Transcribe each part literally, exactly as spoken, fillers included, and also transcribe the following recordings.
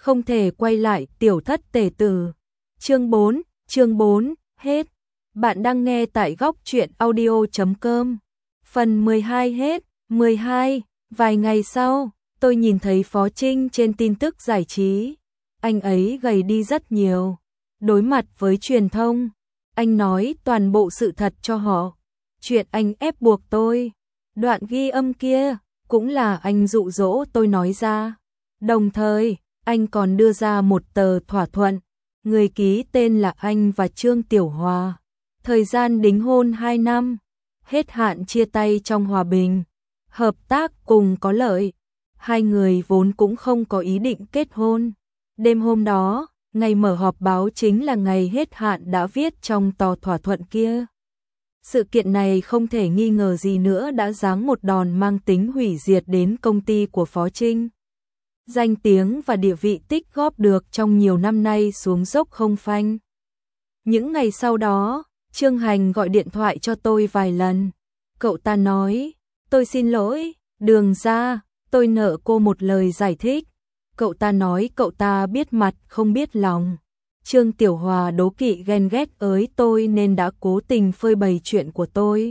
không thể quay lại tiểu thất tể tử. Chương bốn, chương bốn, hết. Bạn đang nghe tại góc truyện audio chấm com. Phần mười hai hết. mười hai, vài ngày sau, tôi nhìn thấy Phó Trinh trên tin tức giải trí. Anh ấy gầy đi rất nhiều. Đối mặt với truyền thông, anh nói toàn bộ sự thật cho họ. Chuyện anh ép buộc tôi. Đoạn ghi âm kia cũng là anh dụ dỗ tôi nói ra. Đồng thời, anh còn đưa ra một tờ thỏa thuận. Người ký tên là anh và Trương Tiểu Hòa. Thời gian đính hôn hai năm. Hết hạn chia tay trong hòa bình. Hợp tác cùng có lợi. Hai người vốn cũng không có ý định kết hôn. Đêm hôm đó, ngày mở họp báo chính là ngày hết hạn đã viết trong tờ thỏa thuận kia. Sự kiện này không thể nghi ngờ gì nữa đã giáng một đòn mang tính hủy diệt đến công ty của Phó Trinh. Danh tiếng và địa vị tích góp được trong nhiều năm nay xuống dốc không phanh. Những ngày sau đó, Trương Hành gọi điện thoại cho tôi vài lần. Cậu ta nói, tôi xin lỗi, Đường ra, tôi nợ cô một lời giải thích. Cậu ta nói cậu ta biết mặt không biết lòng. Trương Tiểu Hòa đố kỵ ghen ghét ới tôi nên đã cố tình phơi bày chuyện của tôi.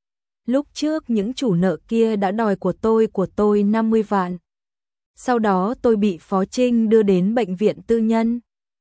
Lúc trước những chủ nợ kia đã đòi của tôi của tôi năm mươi vạn. Sau đó tôi bị Phó Trinh đưa đến bệnh viện tư nhân.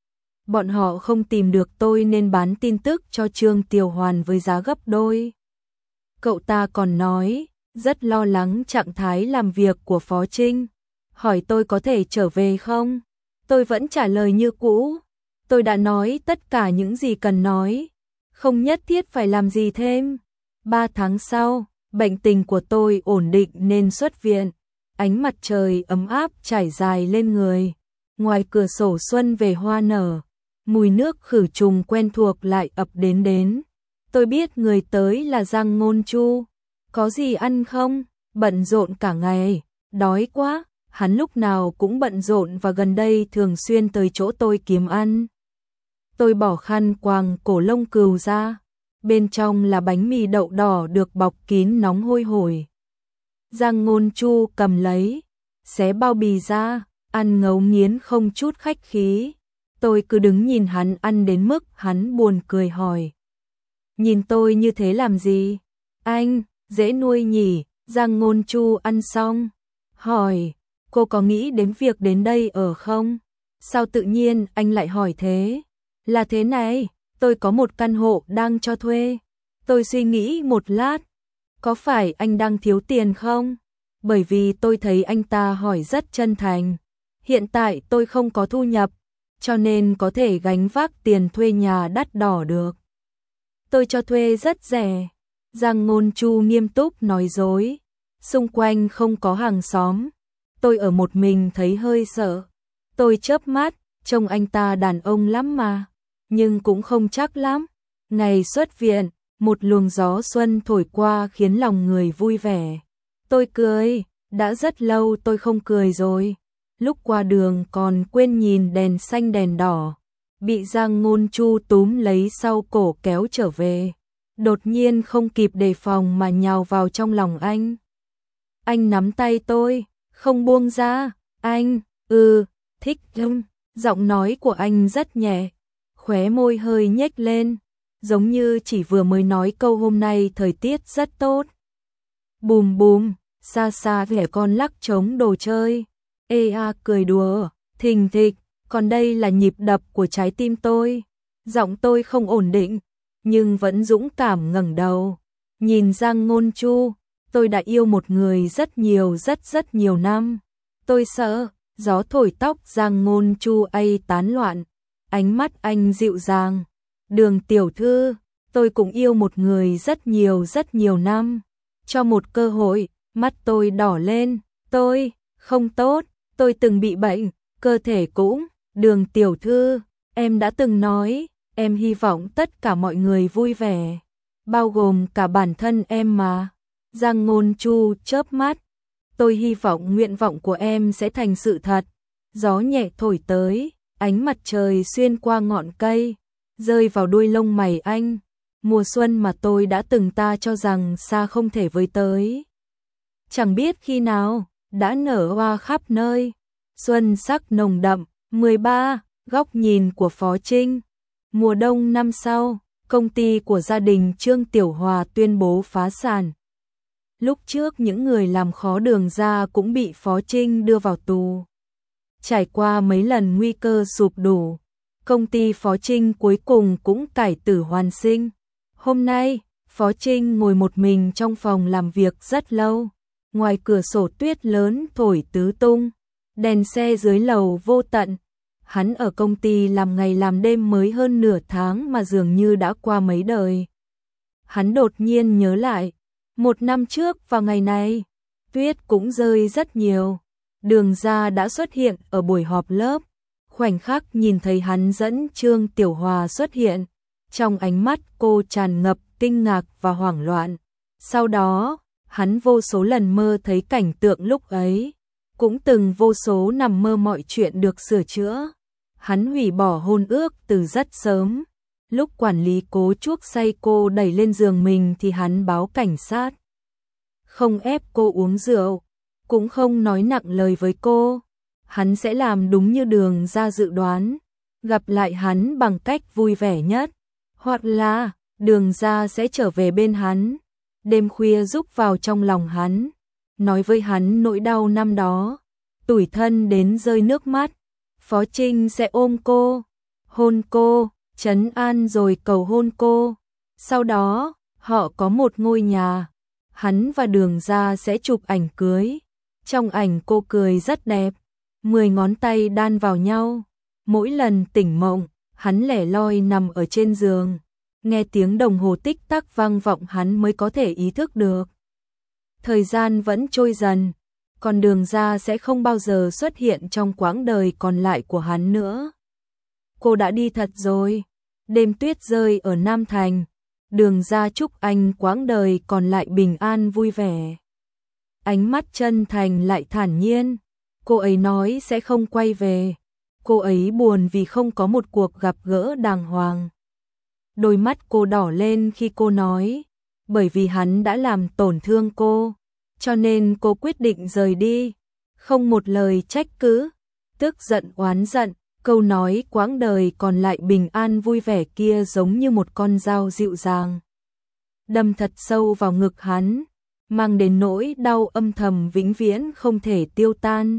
Bọn họ không tìm được tôi nên bán tin tức cho Trương Tiểu Hoàn với giá gấp đôi. Cậu ta còn nói, rất lo lắng trạng thái làm việc của Phó Trinh. Hỏi tôi có thể trở về không? Tôi vẫn trả lời như cũ. Tôi đã nói tất cả những gì cần nói. Không nhất thiết phải làm gì thêm. Ba tháng sau, bệnh tình của tôi ổn định nên xuất viện. Ánh mặt trời ấm áp trải dài lên người. Ngoài cửa sổ xuân về hoa nở. Mùi nước khử trùng quen thuộc lại ập đến đến. Tôi biết người tới là Giang Ngôn Chu. Có gì ăn không? Bận rộn cả ngày. Đói quá. Hắn lúc nào cũng bận rộn và gần đây thường xuyên tới chỗ tôi kiếm ăn. Tôi bỏ khăn quàng cổ lông cừu ra. Bên trong là bánh mì đậu đỏ được bọc kín nóng hôi hổi. Giang Ngôn Chu cầm lấy, xé bao bì ra, ăn ngấu nghiến không chút khách khí. Tôi cứ đứng nhìn hắn ăn đến mức hắn buồn cười hỏi. Nhìn tôi như thế làm gì? Anh, dễ nuôi nhỉ? Giang Ngôn Chu ăn xong. Hỏi, cô có nghĩ đến việc đến đây ở không? Sao tự nhiên anh lại hỏi thế? Là thế này, tôi có một căn hộ đang cho thuê. Tôi suy nghĩ một lát. Có phải anh đang thiếu tiền không? Bởi vì tôi thấy anh ta hỏi rất chân thành. Hiện tại tôi không có thu nhập, cho nên có thể gánh vác tiền thuê nhà đắt đỏ được. Tôi cho thuê rất rẻ. Giang Ngôn Chu nghiêm túc nói dối. Xung quanh không có hàng xóm. Tôi ở một mình thấy hơi sợ. Tôi chớp mắt, trông anh ta đàn ông lắm mà. Nhưng cũng không chắc lắm. Ngày xuất viện, một luồng gió xuân thổi qua khiến lòng người vui vẻ. Tôi cười, đã rất lâu tôi không cười rồi. Lúc qua đường còn quên nhìn đèn xanh đèn đỏ. Bị Giang Ngôn Chu túm lấy sau cổ kéo trở về. Đột nhiên không kịp đề phòng mà nhào vào trong lòng anh. Anh nắm tay tôi, không buông ra. Anh, ừ, thích lắm. Giọng nói của anh rất nhẹ. Khóe môi hơi nhếch lên. Giống như chỉ vừa mới nói câu hôm nay thời tiết rất tốt. Bùm bùm, xa xa vẻ con lắc trống đồ chơi. Ê a cười đùa, thình thịch, còn đây là nhịp đập của trái tim tôi. Giọng tôi không ổn định, nhưng vẫn dũng cảm ngẩng đầu. Nhìn Giang Ngôn Chu, tôi đã yêu một người rất nhiều rất rất nhiều năm. Tôi sợ, gió thổi tóc Giang Ngôn Chu ay tán loạn. Ánh mắt anh dịu dàng. Đường tiểu thư, tôi cũng yêu một người rất nhiều rất nhiều năm. Cho một cơ hội, mắt tôi đỏ lên. Tôi, không tốt, tôi từng bị bệnh, cơ thể cũng. Đường tiểu thư, em đã từng nói, em hy vọng tất cả mọi người vui vẻ. Bao gồm cả bản thân em mà. Giang Ngôn Chu chớp mắt. Tôi hy vọng nguyện vọng của em sẽ thành sự thật. Gió nhẹ thổi tới, ánh mặt trời xuyên qua ngọn cây, rơi vào đuôi lông mày anh. Mùa xuân mà tôi đã từng ta cho rằng xa không thể với tới. Chẳng biết khi nào, đã nở hoa khắp nơi. Xuân sắc nồng đậm, mười ba. Góc nhìn của Phó Trinh. Mùa đông năm sau, công ty của gia đình Trương Tiểu Hòa tuyên bố phá sản. Lúc trước những người làm khó Đường ra cũng bị Phó Trinh đưa vào tù. Trải qua mấy lần nguy cơ sụp đổ, công ty Phó Trinh cuối cùng cũng cải tử hoàn sinh. Hôm nay, Phó Trinh ngồi một mình trong phòng làm việc rất lâu. Ngoài cửa sổ tuyết lớn thổi tứ tung, đèn xe dưới lầu vô tận. Hắn ở công ty làm ngày làm đêm mới hơn nửa tháng mà dường như đã qua mấy đời. Hắn đột nhiên nhớ lại, một năm trước vào ngày này, tuyết cũng rơi rất nhiều. Đường ra đã xuất hiện ở buổi họp lớp. Khoảnh khắc nhìn thấy hắn dẫn Trương Tiểu Hòa xuất hiện, trong ánh mắt cô tràn ngập kinh ngạc và hoảng loạn. Sau đó, hắn vô số lần mơ thấy cảnh tượng lúc ấy, cũng từng vô số nằm mơ mọi chuyện được sửa chữa. Hắn hủy bỏ hôn ước từ rất sớm. Lúc quản lý Cố chuốc say cô đẩy lên giường mình thì hắn báo cảnh sát. Không ép cô uống rượu, cũng không nói nặng lời với cô. Hắn sẽ làm đúng như Đường ra dự đoán, gặp lại hắn bằng cách vui vẻ nhất, hoặc là Đường ra sẽ trở về bên hắn, đêm khuya rúc vào trong lòng hắn, nói với hắn nỗi đau năm đó, tủi thân đến rơi nước mắt. Phó Trinh sẽ ôm cô, hôn cô, trấn an rồi cầu hôn cô. Sau đó, họ có một ngôi nhà, hắn và Đường ra sẽ chụp ảnh cưới. Trong ảnh cô cười rất đẹp, mười ngón tay đan vào nhau. Mỗi lần tỉnh mộng, hắn lẻ loi nằm ở trên giường, nghe tiếng đồng hồ tích tắc vang vọng hắn mới có thể ý thức được. Thời gian vẫn trôi dần, còn Đường ra sẽ không bao giờ xuất hiện trong quãng đời còn lại của hắn nữa. Cô đã đi thật rồi. Đêm tuyết rơi ở Nam Thành, Đường ra chúc anh quãng đời còn lại bình an vui vẻ. Ánh mắt chân thành lại thản nhiên. Cô ấy nói sẽ không quay về. Cô ấy buồn vì không có một cuộc gặp gỡ đàng hoàng. Đôi mắt cô đỏ lên khi cô nói, bởi vì hắn đã làm tổn thương cô, cho nên cô quyết định rời đi. Không một lời trách cứ, tức giận oán giận. Câu nói quãng đời còn lại bình an vui vẻ kia giống như một con dao dịu dàng, đâm thật sâu vào ngực hắn, mang đến nỗi đau âm thầm vĩnh viễn không thể tiêu tan.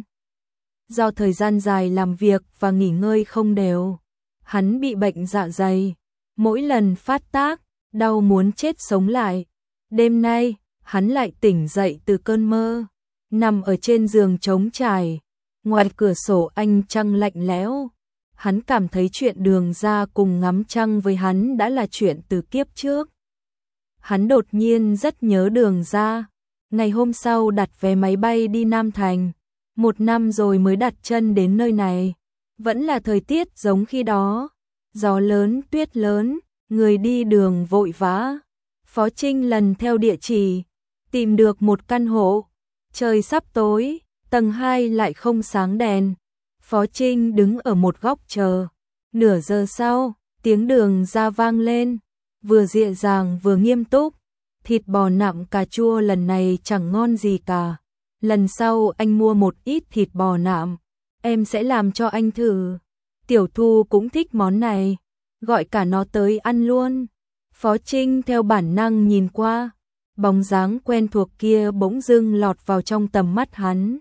Do thời gian dài làm việc và nghỉ ngơi không đều, hắn bị bệnh dạ dày, mỗi lần phát tác, đau muốn chết sống lại. Đêm nay, hắn lại tỉnh dậy từ cơn mơ, nằm ở trên giường trống trải. Ngoài cửa sổ ánh trăng lạnh lẽo, hắn cảm thấy chuyện Đường ra cùng ngắm trăng với hắn đã là chuyện từ kiếp trước. Hắn đột nhiên rất nhớ Đường ra. Ngày hôm sau đặt vé máy bay đi Nam Thành, một năm rồi mới đặt chân đến nơi này. Vẫn là thời tiết giống khi đó, gió lớn, tuyết lớn, người đi đường vội vã. Phó Trinh lần theo địa chỉ, tìm được một căn hộ. Trời sắp tối, tầng hai lại không sáng đèn. Phó Trinh đứng ở một góc chờ. Nửa giờ sau, tiếng Đường ra vang lên, vừa dịu dàng vừa nghiêm túc. Thịt bò nạm cà chua lần này chẳng ngon gì cả. Lần sau anh mua một ít thịt bò nạm, em sẽ làm cho anh thử. Tiểu Thu cũng thích món này, gọi cả nó tới ăn luôn. Phó Trinh theo bản năng nhìn qua, bóng dáng quen thuộc kia bỗng dưng lọt vào trong tầm mắt hắn.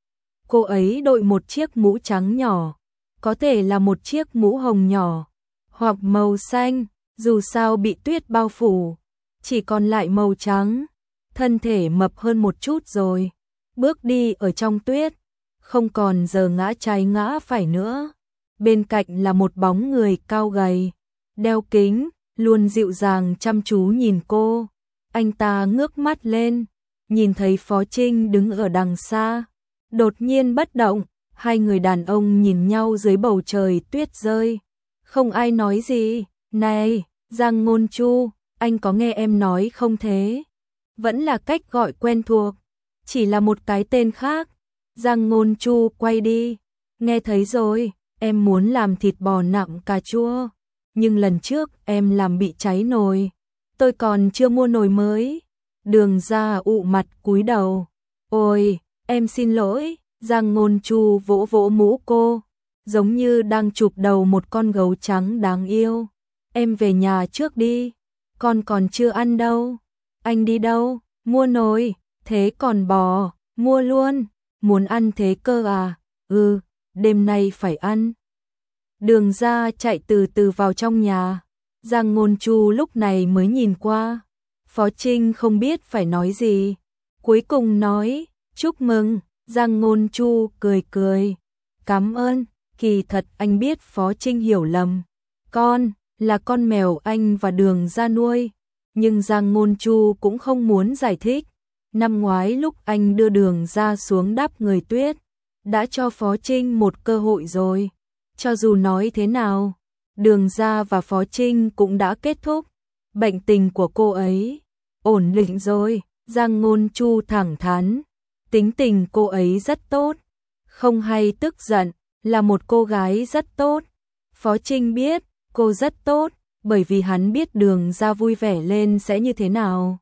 Cô ấy đội một chiếc mũ trắng nhỏ, có thể là một chiếc mũ hồng nhỏ, hoặc màu xanh, dù sao bị tuyết bao phủ, chỉ còn lại màu trắng. Thân thể mập hơn một chút rồi, bước đi ở trong tuyết, không còn giờ ngã trái ngã phải nữa. Bên cạnh là một bóng người cao gầy, đeo kính, luôn dịu dàng chăm chú nhìn cô. Anh ta ngước mắt lên, nhìn thấy Phó Trinh đứng ở đằng xa, đột nhiên bất động. Hai người đàn ông nhìn nhau dưới bầu trời tuyết rơi, không ai nói gì. Này, Giang Ngôn Chu, anh có nghe em nói không thế? Vẫn là cách gọi quen thuộc, chỉ là một cái tên khác. Giang Ngôn Chu quay đi, nghe thấy rồi, em muốn làm thịt bò nạm cà chua, nhưng lần trước em làm bị cháy nồi, tôi còn chưa mua nồi mới. Đường ra ụ mặt cúi đầu, ôi, em xin lỗi. Giang Ngôn Chu vỗ vỗ mũ cô, giống như đang chụp đầu một con gấu trắng đáng yêu. Em về nhà trước đi, con còn chưa ăn đâu. Anh đi đâu? Mua nồi, thế còn bò, mua luôn, muốn ăn thế cơ à? Ừ, đêm nay phải ăn. Đường Ra chạy từ từ vào trong nhà, Giang Ngôn Chu lúc này mới nhìn qua. Phó Trinh không biết phải nói gì, cuối cùng nói, chúc mừng. Giang Ngôn Chu cười cười, cảm ơn, kỳ thật anh biết Phó Trinh hiểu lầm, con là con mèo anh và Đường Ra nuôi, nhưng Giang Ngôn Chu cũng không muốn giải thích. Năm ngoái lúc anh đưa Đường Ra xuống đắp người tuyết, đã cho Phó Trinh một cơ hội rồi. Cho dù nói thế nào, Đường Ra và Phó Trinh cũng đã kết thúc. Bệnh tình của cô ấy ổn định rồi. Giang Ngôn Chu thẳng thắn, tính tình cô ấy rất tốt, không hay tức giận, là một cô gái rất tốt. Phó Trinh biết cô rất tốt, bởi vì hắn biết Đường Ra vui vẻ lên sẽ như thế nào.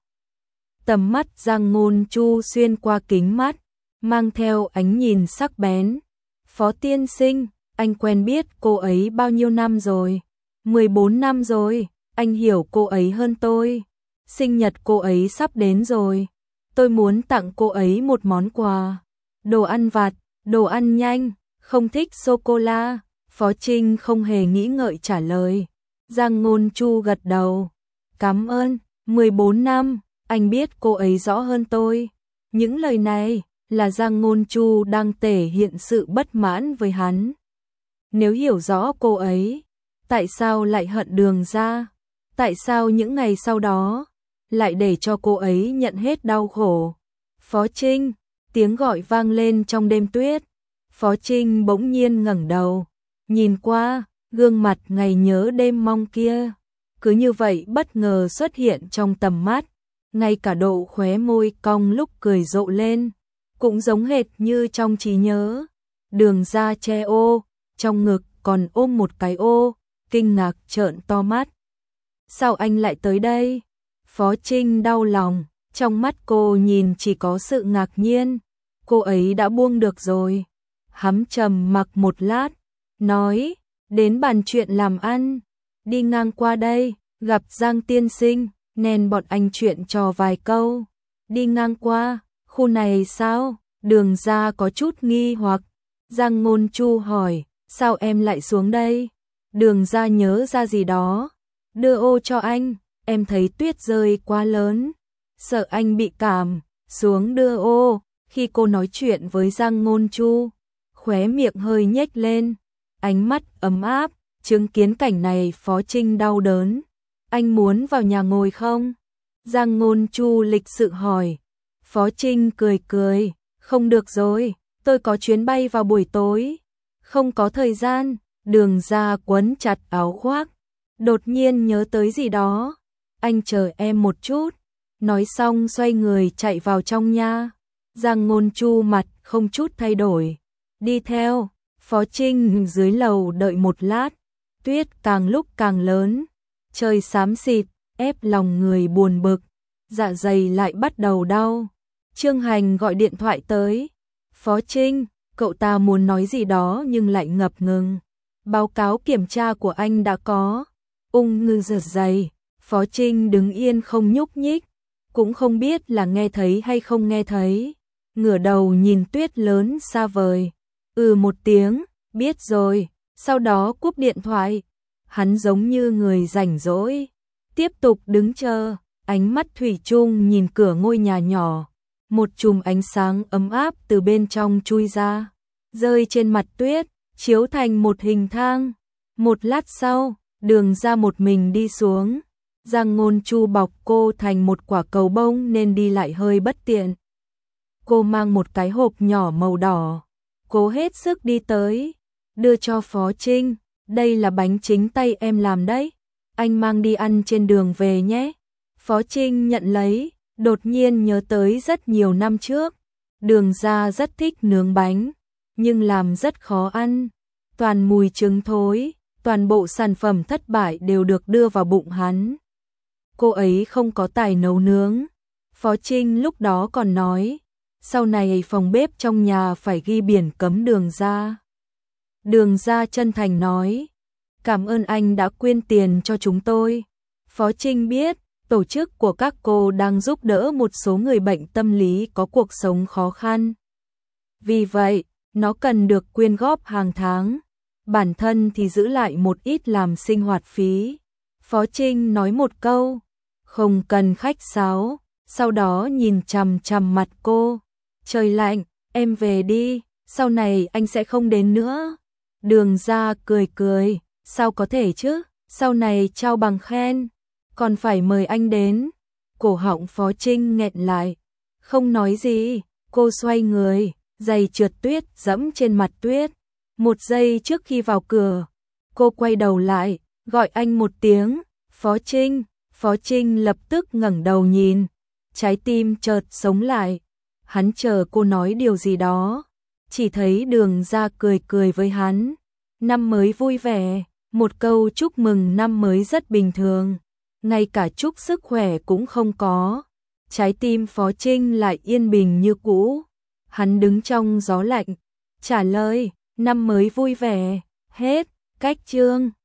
Tầm mắt Giang Ngôn Chu xuyên qua kính mắt, mang theo ánh nhìn sắc bén. Phó tiên sinh, anh quen biết cô ấy bao nhiêu năm rồi? mười bốn năm rồi, anh hiểu cô ấy hơn tôi. Sinh nhật cô ấy sắp đến rồi, tôi muốn tặng cô ấy một món quà. Đồ ăn vặt, đồ ăn nhanh, không thích sô-cô-la. Phó Trinh không hề nghĩ ngợi trả lời. Giang Ngôn Chu gật đầu. Cảm ơn, mười bốn năm, anh biết cô ấy rõ hơn tôi. Những lời này là Giang Ngôn Chu đang thể hiện sự bất mãn với hắn. Nếu hiểu rõ cô ấy, tại sao lại hận Đường Ra? Tại sao những ngày sau đó lại để cho cô ấy nhận hết đau khổ? Phó Trinh, tiếng gọi vang lên trong đêm tuyết. Phó Trinh bỗng nhiên ngẩng đầu, nhìn qua, gương mặt ngày nhớ đêm mong kia, cứ như vậy bất ngờ xuất hiện trong tầm mắt. Ngay cả độ khóe môi cong lúc cười rộ lên, cũng giống hệt như trong trí nhớ. Đường Ra che ô, trong ngực còn ôm một cái ô, kinh ngạc trợn to mắt. Sao anh lại tới đây? Phó Trinh đau lòng, trong mắt cô nhìn chỉ có sự ngạc nhiên. Cô ấy đã buông được rồi. Hắn trầm mặc một lát, nói, đến bàn chuyện làm ăn, đi ngang qua đây, gặp Giang tiên sinh, nên bọn anh chuyện trò vài câu. Đi ngang qua, khu này sao? Đường Ra có chút nghi hoặc. Giang Ngôn Chu hỏi, sao em lại xuống đây? Đường Ra nhớ ra gì đó, đưa ô cho anh, em thấy tuyết rơi quá lớn, sợ anh bị cảm, xuống đưa ô. Khi cô nói chuyện với Giang Ngôn Chu, khóe miệng hơi nhếch lên, ánh mắt ấm áp. Chứng kiến cảnh này Phó Trinh đau đớn. Anh muốn vào nhà ngồi không? Giang Ngôn Chu lịch sự hỏi. Phó Trinh cười cười, không được rồi, tôi có chuyến bay vào buổi tối, không có thời gian. Đường Ra quấn chặt áo khoác, đột nhiên nhớ tới gì đó. Anh chờ em một chút. Nói xong xoay người chạy vào trong nhà. Giang Ngôn Chu mặt không chút thay đổi, đi theo. Phó Trinh dưới lầu đợi một lát, tuyết càng lúc càng lớn, trời xám xịt, ép lòng người buồn bực, dạ dày lại bắt đầu đau. Trương Hành gọi điện thoại tới. Phó Trinh, cậu ta muốn nói gì đó nhưng lại ngập ngừng. Báo cáo kiểm tra của anh đã có. Ung ngư giật dày. Phó Trinh đứng yên không nhúc nhích, cũng không biết là nghe thấy hay không nghe thấy. Ngửa đầu nhìn tuyết lớn xa vời. Ừ một tiếng, biết rồi, sau đó cúp điện thoại. Hắn giống như người rảnh rỗi, tiếp tục đứng chờ, ánh mắt thủy chung nhìn cửa ngôi nhà nhỏ. Một chùm ánh sáng ấm áp từ bên trong chui ra, rơi trên mặt tuyết, chiếu thành một hình thang. Một lát sau, Đường Ra một mình đi xuống. Giang Ngôn Chu bọc cô thành một quả cầu bông nên đi lại hơi bất tiện. Cô mang một cái hộp nhỏ màu đỏ, cố hết sức đi tới, đưa cho Phó Trinh. Đây là bánh chính tay em làm đấy, anh mang đi ăn trên đường về nhé. Phó Trinh nhận lấy, đột nhiên nhớ tới rất nhiều năm trước. Đường Ra rất thích nướng bánh, nhưng làm rất khó ăn, toàn mùi trứng thối, toàn bộ sản phẩm thất bại đều được đưa vào bụng hắn. Cô ấy không có tài nấu nướng. Phó Trinh lúc đó còn nói, sau này phòng bếp trong nhà phải ghi biển cấm Đường Ra. Đường Gia chân thành nói, cảm ơn anh đã quyên tiền cho chúng tôi. Phó Trinh biết, tổ chức của các cô đang giúp đỡ một số người bệnh tâm lý có cuộc sống khó khăn. Vì vậy, nó cần được quyên góp hàng tháng. Bản thân thì giữ lại một ít làm sinh hoạt phí. Phó Trinh nói một câu, không cần khách sáo, sau đó nhìn chằm chằm mặt cô. Trời lạnh, em về đi, sau này anh sẽ không đến nữa. Đường Gia cười cười, sao có thể chứ, sau này trao bằng khen, còn phải mời anh đến. Cổ họng Phó Trinh nghẹn lại, không nói gì, cô xoay người, giày trượt tuyết dẫm trên mặt tuyết. Một giây trước khi vào cửa, cô quay đầu lại, gọi anh một tiếng, Phó Trinh. Phó Trinh lập tức ngẩng đầu nhìn, trái tim chợt sống lại. Hắn chờ cô nói điều gì đó, chỉ thấy Đường Gia cười cười với hắn. Năm mới vui vẻ, một câu chúc mừng năm mới rất bình thường, ngay cả chúc sức khỏe cũng không có. Trái tim Phó Trinh lại yên bình như cũ. Hắn đứng trong gió lạnh, trả lời, năm mới vui vẻ, hết, cách chương.